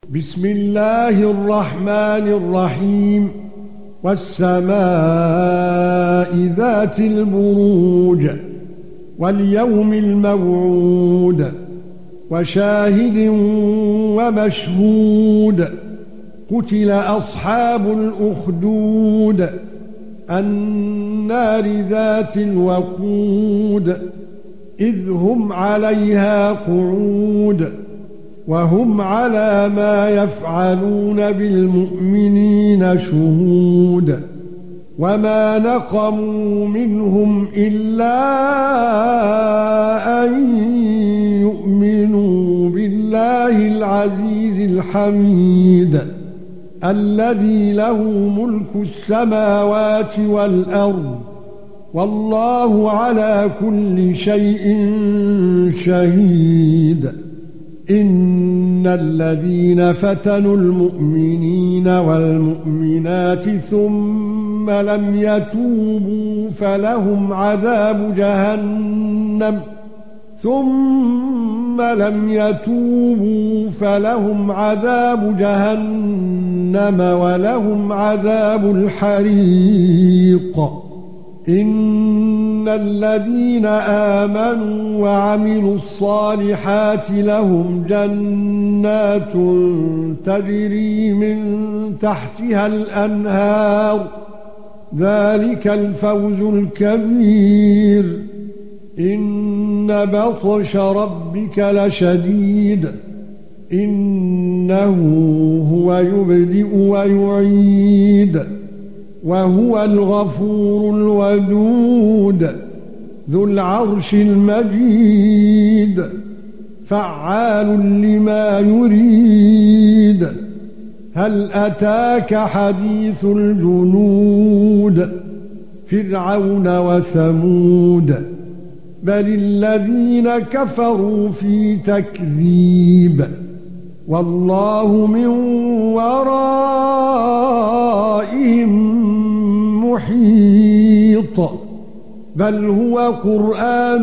بسم الله الرحمن الرحيم والسماء ذات البروج واليوم الموعود وشاهد ومشهود قتل أصحاب الأخدود النار ذات الوقود إذ هم عليها قعود وهم على ما يفعلون بالمؤمنين شهود وما نقموا منهم إلا أن يؤمنوا بالله العزيز الحميد الذي له ملك السماوات والأرض والله على كل شيء شهيد إن الذين فتنوا المؤمنين والمؤمنات ثم لم يتوبوا فلهم عذاب جهنم ولهم عذاب الحريق إن الذين آمنوا وعملوا الصالحات لهم جنات تجري من تحتها الأنهار ذلك الفوز الكبير إن بطش ربك لشديد إنه هو يبدئ ويعيد وهو الغفور الودود ذو العرش المجيد فعال لما يريد هل أتاك حديث الجنود فرعون وثمود بل الذين كفروا في تكذيب والله من ورائهم محيط بل هو قرآن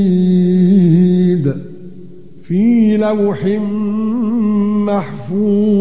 مجيد في لوح محفوظ